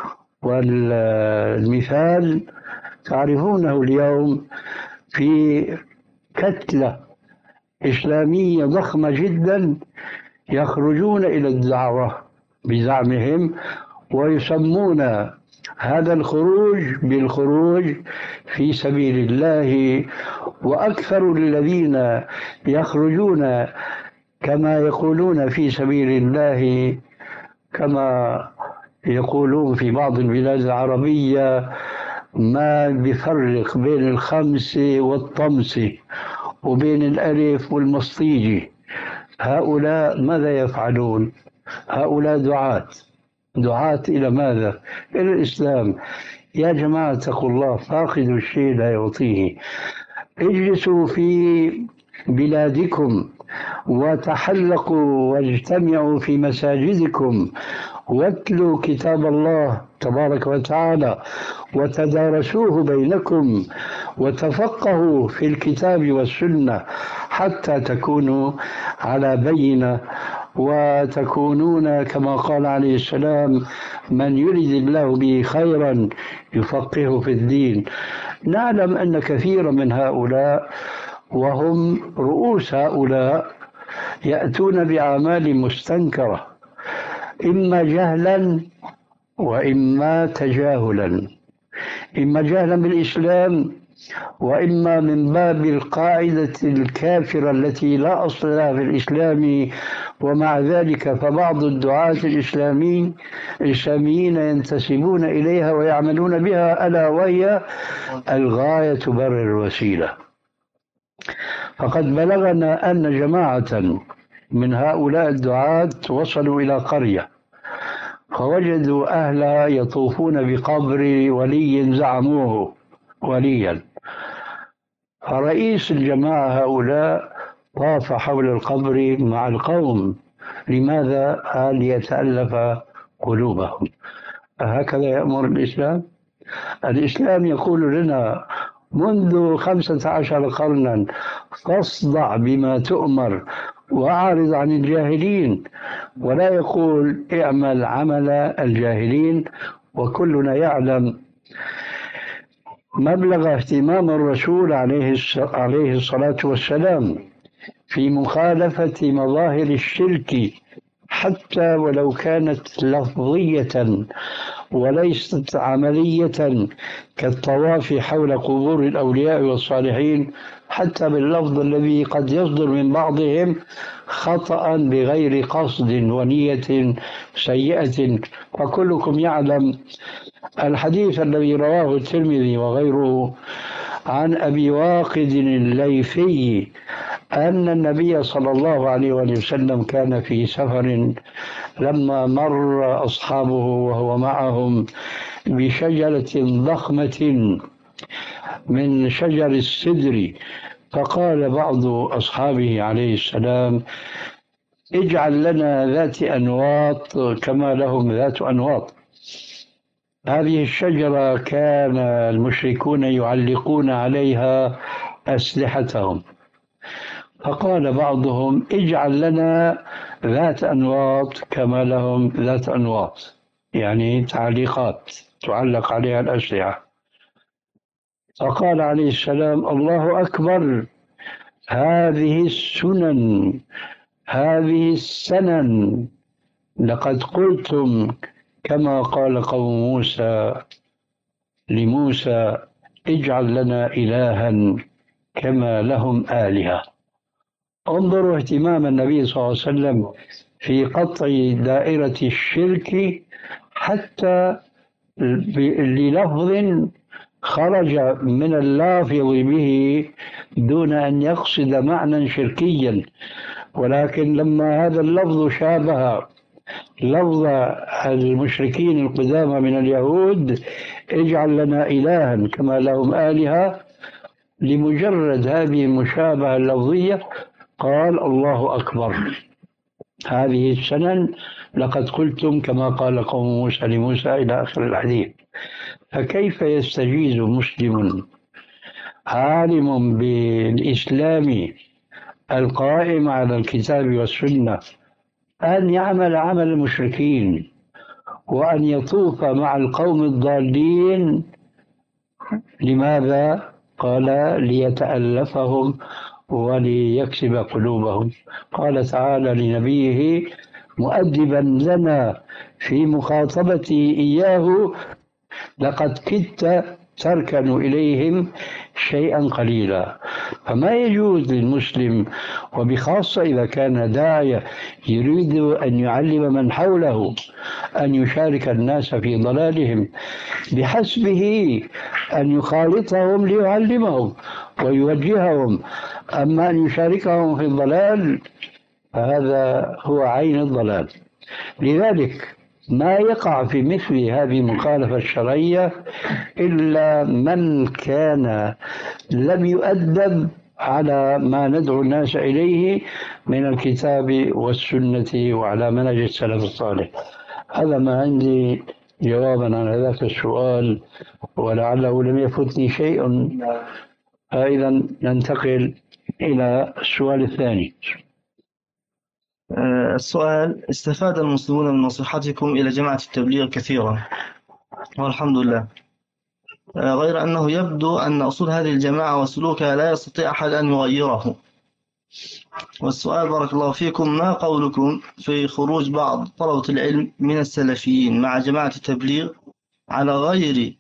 والمثال تعرفونه اليوم في كتلة إسلامية ضخمة جدا يخرجون إلى الدعوة بزعمهم ويسمون هذا الخروج بالخروج في سبيل الله. وأكثر الذين يخرجون كما يقولون في سبيل الله كما يقولون في بعض البلاد العربية ما بيفرق بين الخمس والطمس وبين الألف والمصطيج. هؤلاء ماذا يفعلون؟ هؤلاء دعاة دعاة إلى ماذا؟ إلى الإسلام. يا جماعة اتقوا الله، فاقد الشيء لا يعطيه. اجلسوا في بلادكم وتحلقوا واجتمعوا في مساجدكم واتلوا كتاب الله تبارك وتعالى وتدارسوه بينكم وتفقهوا في الكتاب والسنة حتى تكونوا على بينة وتكونون كما قال عليه السلام: من يرد الله به خيرا يفقهه في الدين. نعلم أن كثيرا من هؤلاء وهم رؤوس هؤلاء يأتون بأعمال مستنكرة، إما جهلا وإما تجاهلا، إما جهلا بالإسلام وإما من باب القاعدة الكافرة التي لا أصل لها في الإسلام. ومع ذلك فبعض الدعاة الإسلاميين الإسلاميين ينتسبون إليها ويعملون بها، ألا وهي الغاية تبرر الوسيلة. فقد بلغنا أن جماعة من هؤلاء الدعاة وصلوا إلى قرية فوجدوا أهلها يطوفون بقبر ولي زعموه وليا، فرئيس الجماعة هؤلاء طاف حول القبر مع القوم. لماذا؟ قال: ليتألف قلوبهم. هكذا يأمر الإسلام؟ الإسلام يقول لنا منذ خمسة عشر قرنا: فاصدع بما تؤمر وأعرض عن الجاهلين، ولا يقول اعمل عمل الجاهلين. وكلنا يعلم مبلغ اهتمام الرسول عليه الصلاة والسلام في مخالفة مظاهر الشرك حتى ولو كانت لفظية وليست عملية كالطواف حول قبور الأولياء والصالحين، حتى باللفظ الذي قد يصدر من بعضهم خطأ بغير قصد ونية سيئة. فكلكم يعلم الحديث الذي رواه الترمذي وغيره عن أبي واقد الليثي أن النبي صلى الله عليه وسلم كان في سفر لما مر أصحابه وهو معهم بشجرة ضخمة من شجر السدر، فقال بعض أصحابه عليه السلام: اجعل لنا ذات أنواط كما لهم ذات أنواط. هذه الشجرة كان المشركون يعلقون عليها أسلحتهم، فقال بعضهم: اجعل لنا ذات أنواط كما لهم ذات أنواط، يعني تعليقات تعلق عليها الأسلحة. فقال عليه السلام: الله أكبر، هذه السنن، هذه السنن، لقد قلتم كما قال قوم موسى لموسى: اجعل لنا إلها كما لهم آلهة. انظروا اهتمام النبي صلى الله عليه وسلم في قطع دائرة الشرك حتى للفظ خرج من اللافظ به دون أن يقصد معنى شركيا، ولكن لما هذا اللفظ شابه لفظ المشركين القدامى من اليهود: اجعل لنا إلها كما لهم آلهة، لمجرد هذه المشابهة اللفظية قال: الله أكبر، هذه السنن، لقد قلتم كما قال قوم موسى لموسى إلى آخر الحديث. فكيف يستجيز مسلم عالم بالإسلام القائم على الكتاب والسنة أن يعمل عمل المشركين وأن يطوف مع القوم الضالين؟ لماذا؟ قال: ليتألفهم وليكسب قلوبهم. قال تعالى لنبيه مؤدبا لنا في مخاطبته إياه: لقد كدت تركن إليهم شيئا قليلا. فما يجوز للمسلم، وبخاصة إذا كان داعية يريد أن يعلم من حوله، أن يشارك الناس في ضلالهم، بحسبه أن يخالطهم ليعلمهم ويوجههم. أما أن يشاركهم في الضلال فهذا هو عين الضلال. لذلك ما يقع في مثل هذه المخالفة الشرعية إلا من كان لم يؤدب على ما ندعو الناس إليه من الكتاب والسنة وعلى منهج السلف الصالح. هذا ما عندي جوابا عن هذاك السؤال، ولعله لم يفتني شيء. إذا ننتقل إلى السؤال الثاني. السؤال: استفاد المسلمون من نصيحتكم إلى جماعة التبليغ كثيرا والحمد لله، غير أنه يبدو أن أصول هذه الجماعة وسلوكها لا يستطيع أحد أن يغيره. والسؤال بارك الله فيكم: ما قولكم في خروج بعض طلبة العلم من السلفيين مع جماعة التبليغ على غير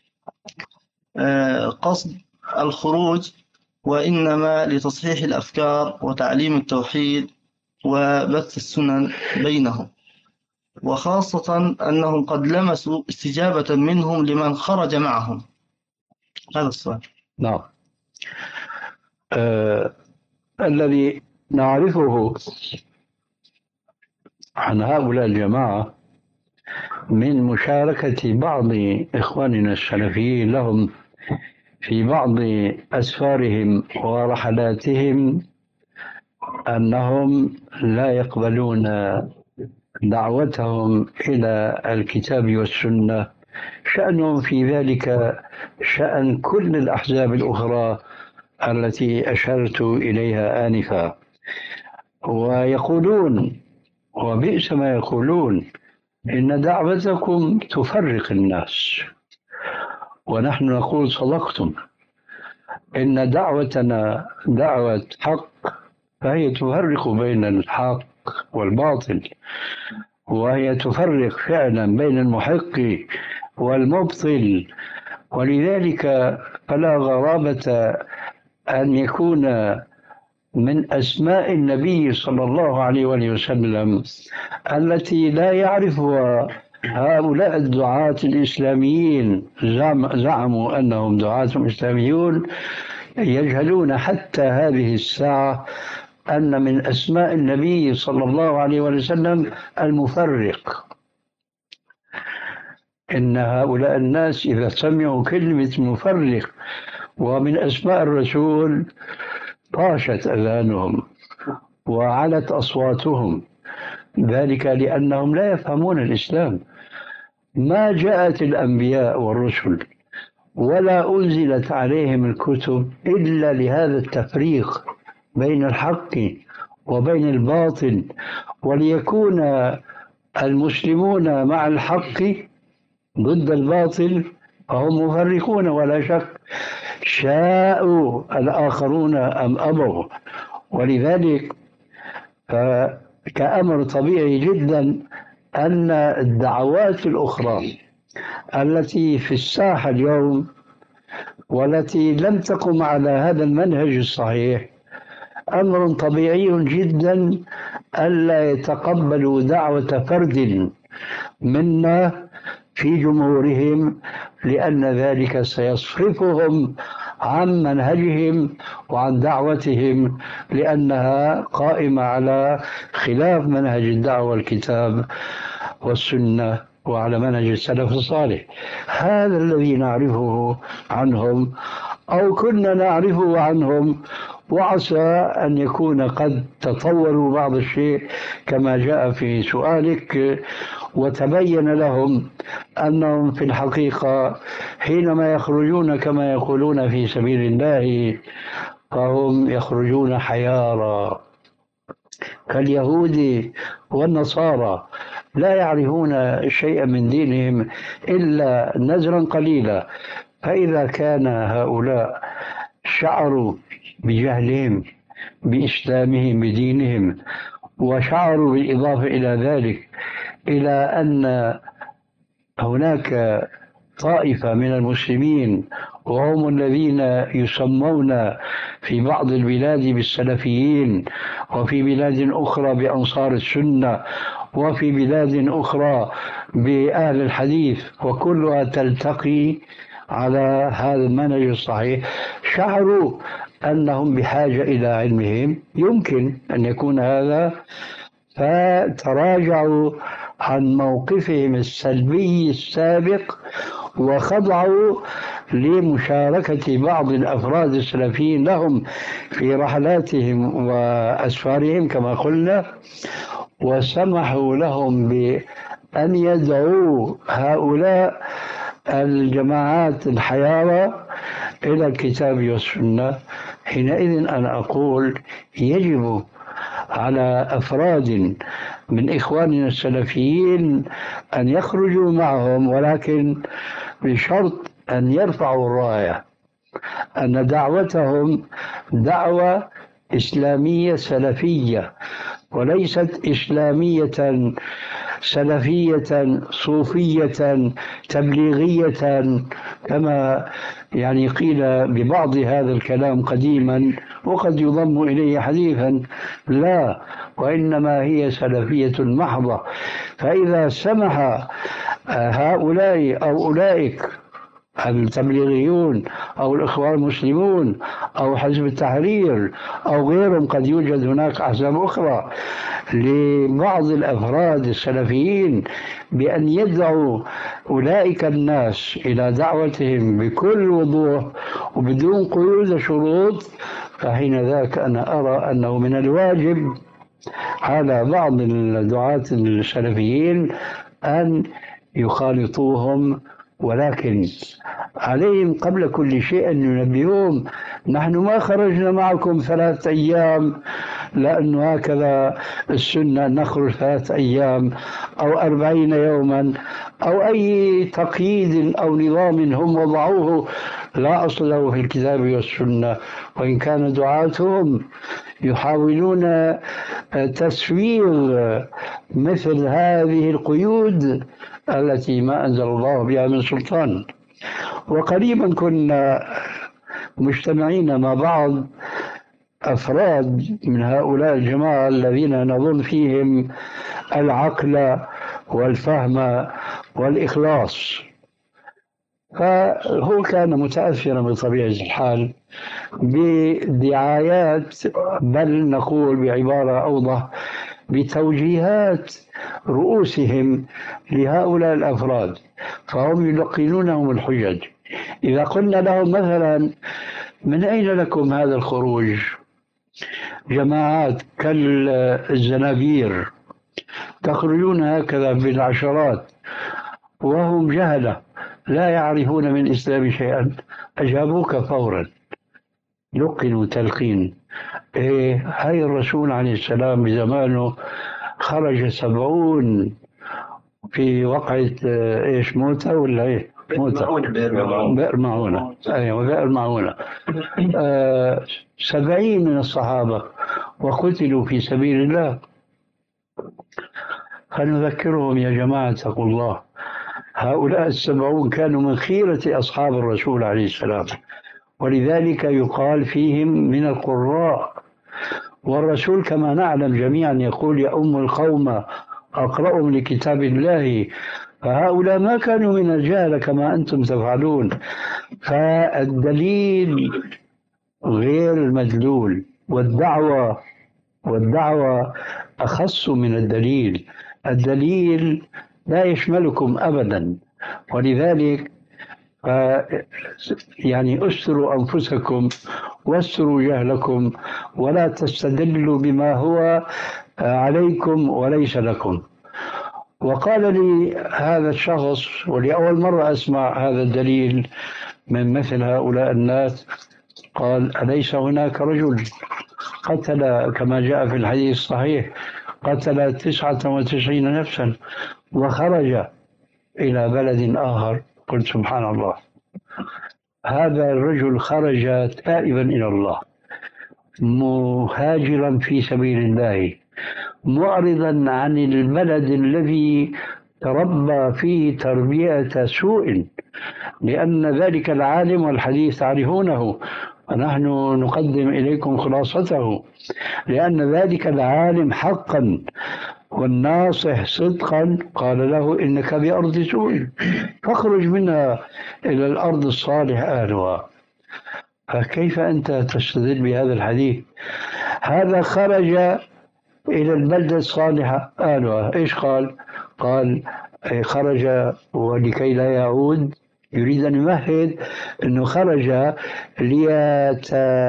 قصد الخروج، وإنما لتصحيح الأفكار وتعليم التوحيد وبث السنن بينهم، وخاصة أنهم قد لمسوا استجابة منهم لمن خرج معهم؟ هذا السؤال. نعم. آه الذي نعرفه عن هؤلاء الجماعة من مشاركة بعض إخواننا السلفيين لهم في بعض أسفارهم ورحلاتهم أنهم لا يقبلون دعوتهم إلى الكتاب والسنة. شأنهم في ذلك شأن كل الأحزاب الأخرى التي أشرت إليها آنفا، ويقولون وبئس ما يقولون إن دعوتكم تفرق الناس، ونحن نقول صدقتم. إن دعوتنا دعوة حق، فهي تفرق بين الحق والباطل، وهي تفرق فعلا بين المحق والمبطل. ولذلك فلا غرابة أن يكون من أسماء النبي صلى الله عليه وسلم التي لا يعرفها هؤلاء الدعاة الإسلاميين، زعموا أنهم دعاة إسلاميون، يجهلون حتى هذه الساعة أن من أسماء النبي صلى الله عليه وسلم المفرق. إن هؤلاء الناس إذا سمعوا كلمة مفرق ومن أسماء الرسول طاشت أذانهم وعلت أصواتهم، ذلك لأنهم لا يفهمون الإسلام. ما جاءت الأنبياء والرسل ولا أنزلت عليهم الكتب إلا لهذا التفريق بين الحق وبين الباطل، وليكون المسلمون مع الحق ضد الباطل، فهم مفرقون ولا شك، شاءوا الآخرون أم أبوا. ولذلك كأمر طبيعي جدا أن الدعوات الأخرى التي في الساحة اليوم والتي لم تقم على هذا المنهج الصحيح، أمر طبيعي جدا ألا يتقبلوا دعوة فرد منا في جمهورهم، لأن ذلك سيصرفهم عن منهجهم وعن دعوتهم، لأنها قائمة على خلاف منهج الدعوة والكتاب والسنة وعلى منهج السلف الصالح. هذا الذي نعرفه عنهم أو كنا نعرفه عنهم، وعسى أن يكون قد تطوروا بعض الشيء كما جاء في سؤالك، وتبين لهم أنهم في الحقيقة حينما يخرجون كما يقولون في سبيل الله فهم يخرجون حيارى كاليهود والنصارى، لا يعرفون شيئا من دينهم إلا نزرا قليلا. فإذا كان هؤلاء شعروا بجهلهم بإسلامهم بدينهم، وشعروا بالإضافة إلى ذلك إلى أن هناك طائفة من المسلمين وهم الذين يسمون في بعض البلاد بالسلفيين، وفي بلاد أخرى بأنصار السنة، وفي بلاد أخرى بأهل الحديث، وكلها تلتقي على هذا المنهج الصحيح، شعروا أنهم بحاجة إلى علمهم، يمكن أن يكون هذا، فتراجعوا عن موقفهم السلبي السابق وخضعوا لمشاركة بعض الأفراد السلفيين لهم في رحلاتهم وأسفارهم كما قلنا، وسمحوا لهم بأن يدعوا هؤلاء الجماعات الحيارى إلى الكتاب والسنة. حينئذ أنا أقول يجب على أفراد من إخواننا السلفيين أن يخرجوا معهم، ولكن بشرط أن يرفعوا الراية أن دعوتهم دعوة إسلامية سلفية، وليست إسلامية سلفية صوفية تبليغية كما يعني قيل ببعض هذا الكلام قديما وقد يضم إليه حديثا. لا، وإنما هي سلفية محضة. فإذا سمح هؤلاء أو أولئك التبليغيون أو الإخوان المسلمون أو حزب التحرير أو غيرهم، قد يوجد هناك أحزاب أخرى، لبعض الأفراد السلفيين بأن يدعوا أولئك الناس إلى دعوتهم بكل وضوح وبدون قيود وشروط، فحين ذاك أنا أرى أنه من الواجب على بعض الدعاة السلفيين أن يخالطوهم، ولكن عليهم قبل كل شيء أن ينبهوهم نحن ما خرجنا معكم ثلاث أيام لأنه هكذا السنة نخرج ثلاث أيام أو أربعين يوما أو أي تقييد أو نظام هم وضعوه لا أصل له في الكتاب والسنة. وإن كان دعاتهم يحاولون تسويغ مثل هذه القيود التي ما أنزل الله بها من سلطان. وقريبا كنا مجتمعين مع بعض أفراد من هؤلاء الجماعة الذين نظن فيهم العقل والفهم والإخلاص، فهو كان متأثرا بطبيعة الحال بدعايات، بل نقول بعبارة أوضح بتوجيهات رؤوسهم لهؤلاء الأفراد، فهم يلقنونهم الحجج. إذا قلنا لهم مثلا من أين لكم هذا الخروج؟ جماعات كالزنابير تخرجون هكذا بالعشرات وهم جهلة لا يعرفون من الإسلام شيئا، أجابوك فورا، لقنوا تلقين. إيه، هاي الرسول عليه السلام بزمانه خرج سبعون في وقعة إيش موتى ولا إيه؟ موتى بئر معونة. أيوة بئر معونة. آه سبعين من الصحابة وقتلوا في سبيل الله. فنذكرهم يا جماعة اتقوا الله، هؤلاء السبعون كانوا من خيرة أصحاب الرسول عليه السلام، ولذلك يقال فيهم من القراء. والرسول كما نعلم جميعا يقول يا أم القوم أقرأهم لكتاب الله، فهؤلاء ما كانوا من الجهل كما أنتم تفعلون. فالدليل غير المدلول، والدعوة والدعوة أخص من الدليل. الدليل لا يشملكم أبدا، ولذلك يعني أستروا أنفسكم واستروا جهلكم ولا تستدلوا بما هو عليكم وليس لكم. وقال لي هذا الشخص، ولأول مرة أسمع هذا الدليل من مثل هؤلاء الناس، قال أليس هناك رجل قتل كما جاء في الحديث الصحيح قتل تسعة وتسعين نفسا وخرج إلى بلد آخر؟ قلت سبحان الله، هذا الرجل خرج تائبا إلى الله مهاجرا في سبيل الله معرضا عن البلد الذي تربى فيه تربية سوء، لأن ذلك العالم والحديث تعرفونه ونحن نقدم إليكم خلاصته، لأن ذلك العالم حقا والناصح صدقا قال له إنك بأرض سوء فاخرج منها إلى الأرض الصالح أهلها. فكيف أنت تستدل بهذا الحديث؟ هذا خرج إلى البلدة الصالحة أهلها، إيش قال؟ قال خرج ولكي لا يعود، يريد أن يمهد أنه خرج ليت...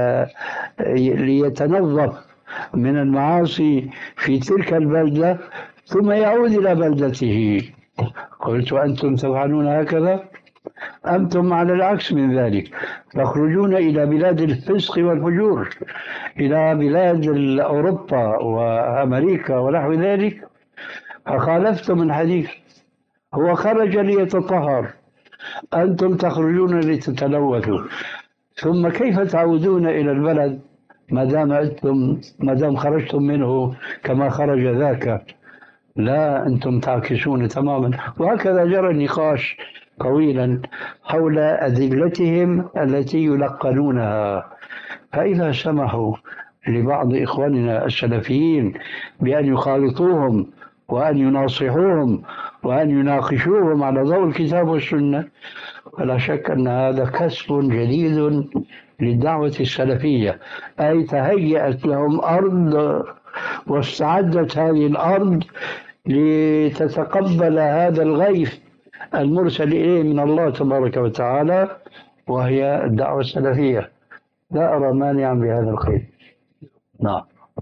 ليتنظف من المعاصي في تلك البلدة ثم يعود إلى بلدته. قلت وأنتم تفعلون هكذا؟ أنتم على العكس من ذلك، تخرجون إلى بلاد الفسق والفجور، إلى بلاد أوروبا وأمريكا ونحو ذلك، فخالفتم الحديث. هو خرج ليتطهر، أنتم تخرجون لتتلوثوا، ثم كيف تعودون إلى البلد ما دام أنتم ما دام خرجتم منه كما خرج ذاك؟ لا، أنتم تعكسون تماما. وهكذا جرى النقاش طويلا حول أدلتهم التي يلقنونها. فإذا سمحوا لبعض إخواننا السلفيين بأن يخالطوهم وأن يناصحوهم وأن يناقشوهم على ضوء الكتاب والسنة، فلا شك أن هذا كسب جديد للدعوة السلفية، أي تهيأت لهم أرض واستعدت هذه الأرض لتتقبل هذا الغيث المرسل إليه من الله تبارك وتعالى، وهي الدعوة السلفية. لا أرى مانعا بهذا الخير. نعم.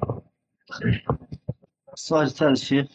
السؤال الثالث شيخ،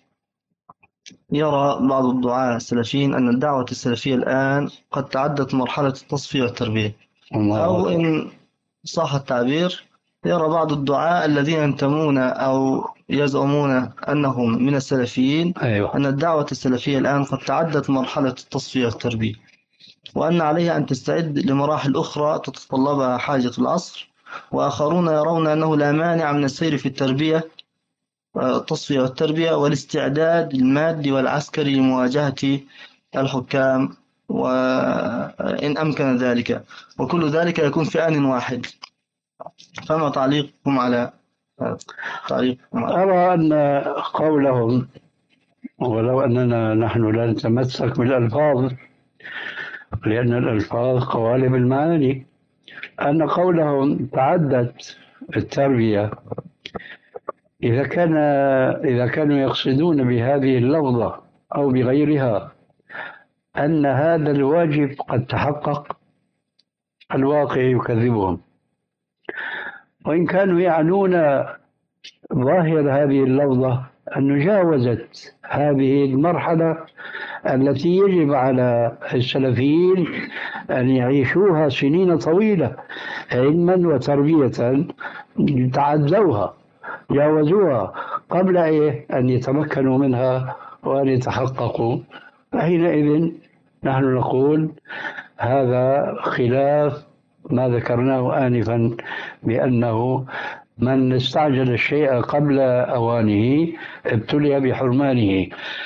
يرى بعض الدعاة السلفيين أن الدعوة السلفية الآن قد تعدت مرحلة التصفية والتربية، أو إن صح التعبير يرى بعض الدعاة الذين ينتمون أو يزعمون أنهم من السلفيين أيوة. أن الدعوة السلفية الآن قد تعدت مرحلة التصفية والتربية، وأن عليها أن تستعد لمراحل أخرى تتطلبها حاجة العصر، وآخرون يرون أنه لا مانع من السير في التربية التصفية والتربية والاستعداد المادي والعسكري لمواجهة الحكام وإن أمكن ذلك، وكل ذلك يكون في آن واحد. فما تعليقكم على تعليق؟ أرى أن قولهم، ولو أننا نحن لا نتمسك بالألفاظ لأن الألفاظ قوالب المعاني، أن قولهم تعدت التربية إذا كان إذا كانوا يقصدون بهذه اللفظة أو بغيرها أن هذا الواجب قد تحقق، الواقع يكذبهم. وإن كانوا يعنون ظاهر هذه اللفظة أن جاوزت هذه المرحلة التي يجب على السلفيين أن يعيشوها سنين طويلة علما وتربية، تعدوها جاوزوها قبل أن يتمكنوا منها وأن يتحققوا. فحينئذ نحن نقول هذا خلاف ما ذكرناه آنفا بأنه من استعجل الشيء قبل أوانه ابتلي بحرمانه.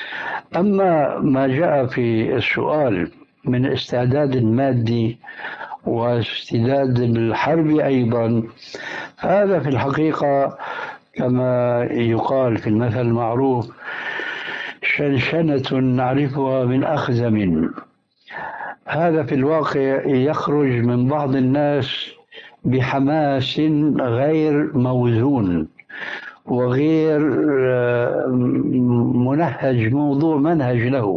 أما ما جاء في السؤال من استعداد المادي واستعداد الحرب أيضا، هذا في الحقيقة كما يقال في المثل المعروف شنشنة نعرفها من أخزم. هذا في الواقع يخرج من بعض الناس بحماس غير موزون وغير منهج، موضوع منهج له،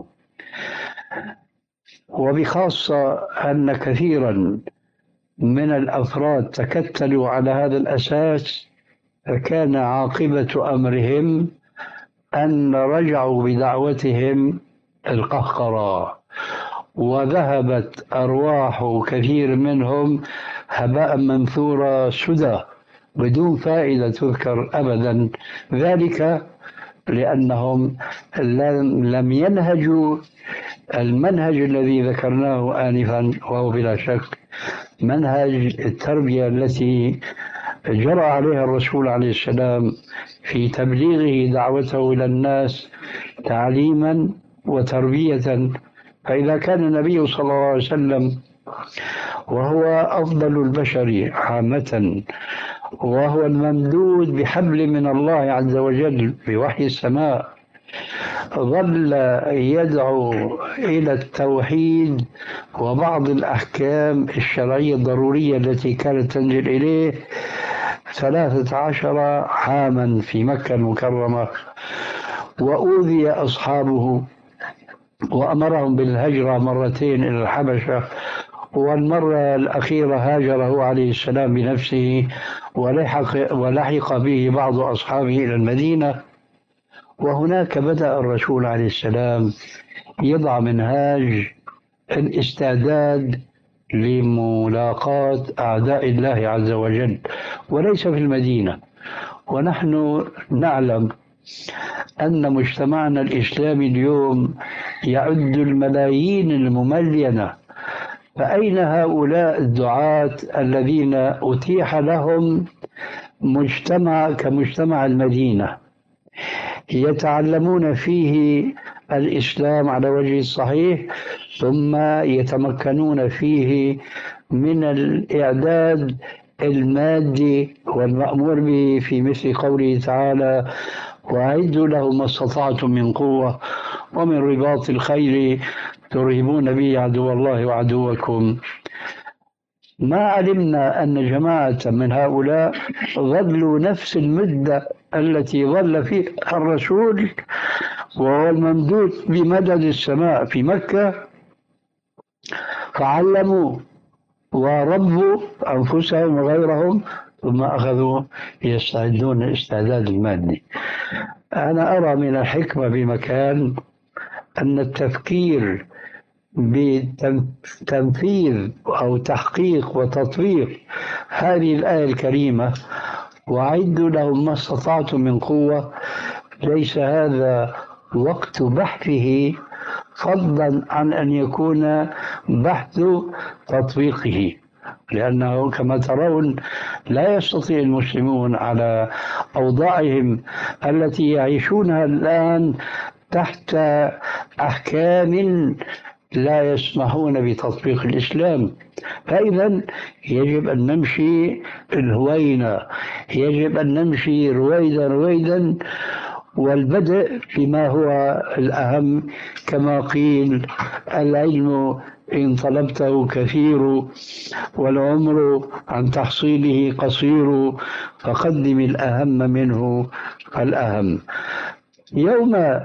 وبخاصة أن كثيرا من الأفراد تكتلوا على هذا الأساس، فكان عاقبة أمرهم أن رجعوا بدعوتهم القهقرة، وذهبت أرواح كثير منهم هباء منثورا سدى بدون فائدة تذكر أبدا، ذلك لأنهم لم ينهجوا المنهج الذي ذكرناه آنفا، وهو بلا شك منهج التربية التي جرى عليها الرسول عليه السلام في تبليغه دعوته إلى الناس تعليما وتربية. فإذا كان النبي صلى الله عليه وسلم وهو أفضل البشر عامة، وهو الممدود بحبل من الله عز وجل بوحي السماء، ظل يدعو إلى التوحيد وبعض الأحكام الشرعية الضرورية التي كانت تنزل إليه ثلاثة عشر عاما في مكة المكرمة، وأوذي أصحابه وأمرهم بالهجرة مرتين إلى الحبشة، والمرة الأخيرة هاجره عليه السلام بنفسه، ولحق, ولحق به بعض أصحابه إلى المدينة. وهناك بدأ الرسول عليه السلام يضع منهاج الاستعداد لملاقاة أعداء الله عز وجل، وليس في المدينة. ونحن نعلم أن مجتمعنا الإسلامي اليوم يعد الملايين المملينة، فأين هؤلاء الدعاة الذين أتيح لهم مجتمع كمجتمع المدينة يتعلمون فيه الإسلام على وجه الصحيح، ثم يتمكنون فيه من الإعداد المادي والمأمور به في مثل قوله تعالى: وأعدوا لهم ما استطعتم من قوة ومن رباط الخيل ترهبون به عدو الله وعدوكم. ما علمنا أن جماعة من هؤلاء ظلوا نفس المدة التي ظل فيها الرسول وهو الممدود بمدد السماء في مكة، فعلموا وربوا أنفسهم وغيرهم، ثم أخذوا يستعدون الاستعداد المادي. أنا أرى من الحكمة بمكان أن التفكير بتنفيذ أو تحقيق وتطبيق هذه الآية الكريمة: وأعدوا لهم ما استطعتم من قوة، ليس هذا وقت بحثه، فضلا عن أن يكون بحث تطبيقه، لأنه كما ترون لا يستطيع المسلمون على أوضاعهم التي يعيشونها الآن تحت أحكام لا يسمحون بتطبيق الإسلام. فإذا يجب أن نمشي الهوينة، يجب أن نمشي رويدا رويدا، والبدء بما هو الأهم. كما قيل: العلم إن طلبته كثير والعمر عن تحصيله قصير، فقدم الأهم منه فالأهم. يوم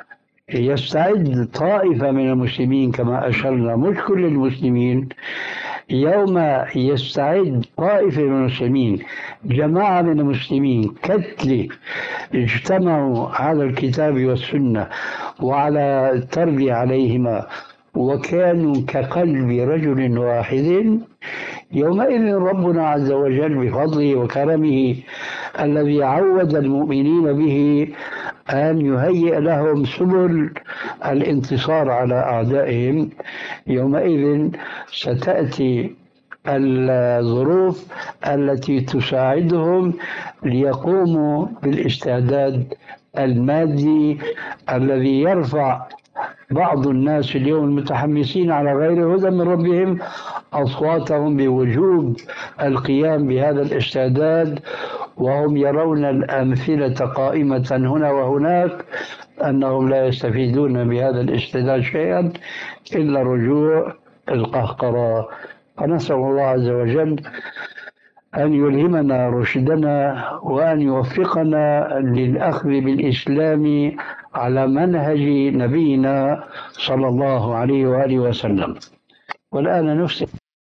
يستعد طائفة من المسلمين كما أشرنا، مش كل المسلمين، يوم يستعد طائفة من المسلمين، جماعة من المسلمين كتلة اجتمعوا على الكتاب والسنة وعلى التربية عليهما، وكانوا كقلب رجل واحد، يومئذ ربنا عز وجل بفضله وكرمه الذي عود المؤمنين به أن يهيئ لهم سبل الانتصار على أعدائهم، يومئذ ستأتي الظروف التي تساعدهم ليقوموا بالاستعداد المادي الذي يرفع بعض الناس اليوم المتحمسين على غير هدى من ربهم أصواتهم بوجوب القيام بهذا الاستعداد، وهم يرون الأمثلة قائمة هنا وهناك أنهم لا يستفيدون بهذا الاستعداد شيئا إلا رجوع القهقرة. فنسأل الله عز وجل أن يلهمنا رشدنا وأن يوفقنا للأخذ بالإسلام على منهج نبينا صلى الله عليه وآله وسلم. والآن نفسي